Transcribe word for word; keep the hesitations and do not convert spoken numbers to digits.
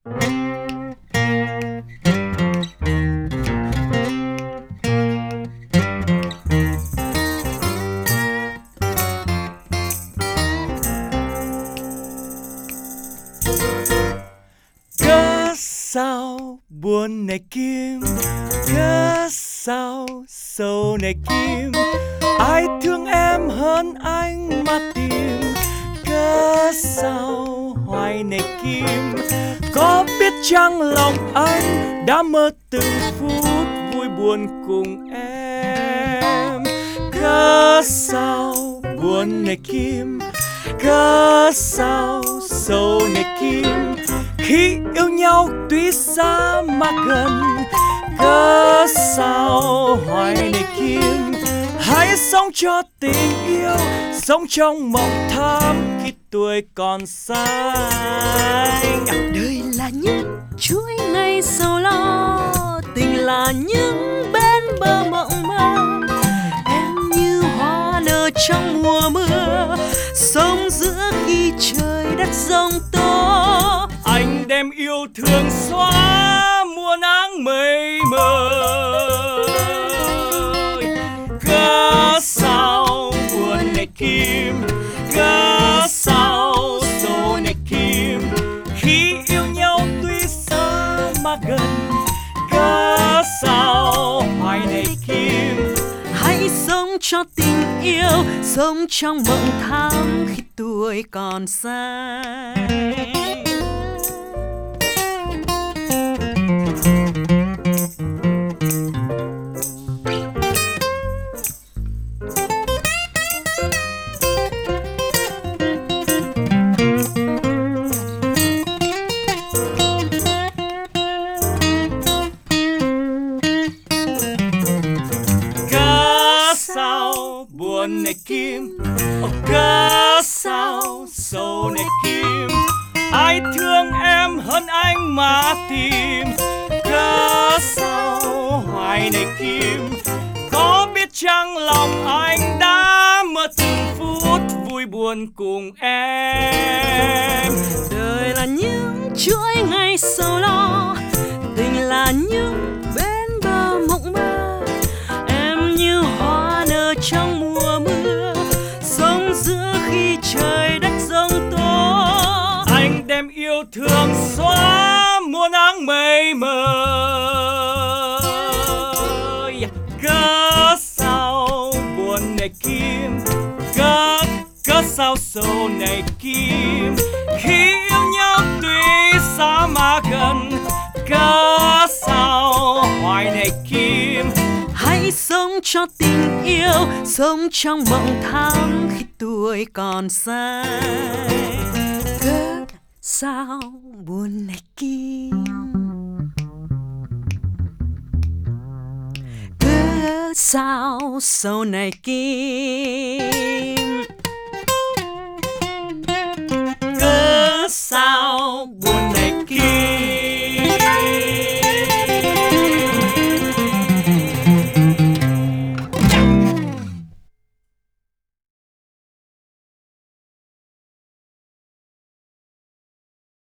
Cớ sao buồn này Kim, cớ sao sầu này Kim, ai thương em hơn anh mà tìm. Cớ sao hoài này Kim, có biết chăng lòng anh đã mơ từng phút vui buồn cùng em. Cớ sao buồn này Kim, cớ sao sầu này Kim, khi yêu nhau tuy xa mà gần. Cớ sao hoài này Kim, hãy sống cho tình yêu, sống trong mộng thắm khi tuổi còn xanh. Đời là những chuỗi ngày sầu lo, tình là những bên bờ mộng mơ. Em như hoa nở trong mùa mưa, sống giữa khi trời đất giông tố. Anh đem yêu thương xóa mùa nắng mây mờ. Cớ sao buồn này Kim, cớ sao sầu này Kim, khi yêu nhau tuy xa mà gần. Cớ sao hoài này Kim, hãy sống cho tình yêu, sống trong mộng thắm khi tuổi còn xanh. Buồn này Kim, oh, cớ sao sầu này Kim, ai thương em hơn anh mà tìm. Cớ sao hoài này Kim, có biết chăng lòng anh đã mơ từng phút vui buồn cùng em. Đời là những chuỗi ngày sầu lo, tình là những bên bờ mộng mơ. Em như hoa nở trong mùa mưa, sống giữa khi trời đất giông tố. Anh đem yêu thương xóa mùa nắng mây mờ. Cớ sao buồn này Kim, cớ cớ sao sầu này Kim, khi yêu nhau tuy xa mà gần. Cớ sao hoài này Kim, hãy sống cho tình yêu, sống trong mộng thắm khi tuổi còn xanh. Cớ sao buồn này Kim, cớ sao sầu này Kim, cớ sao buồn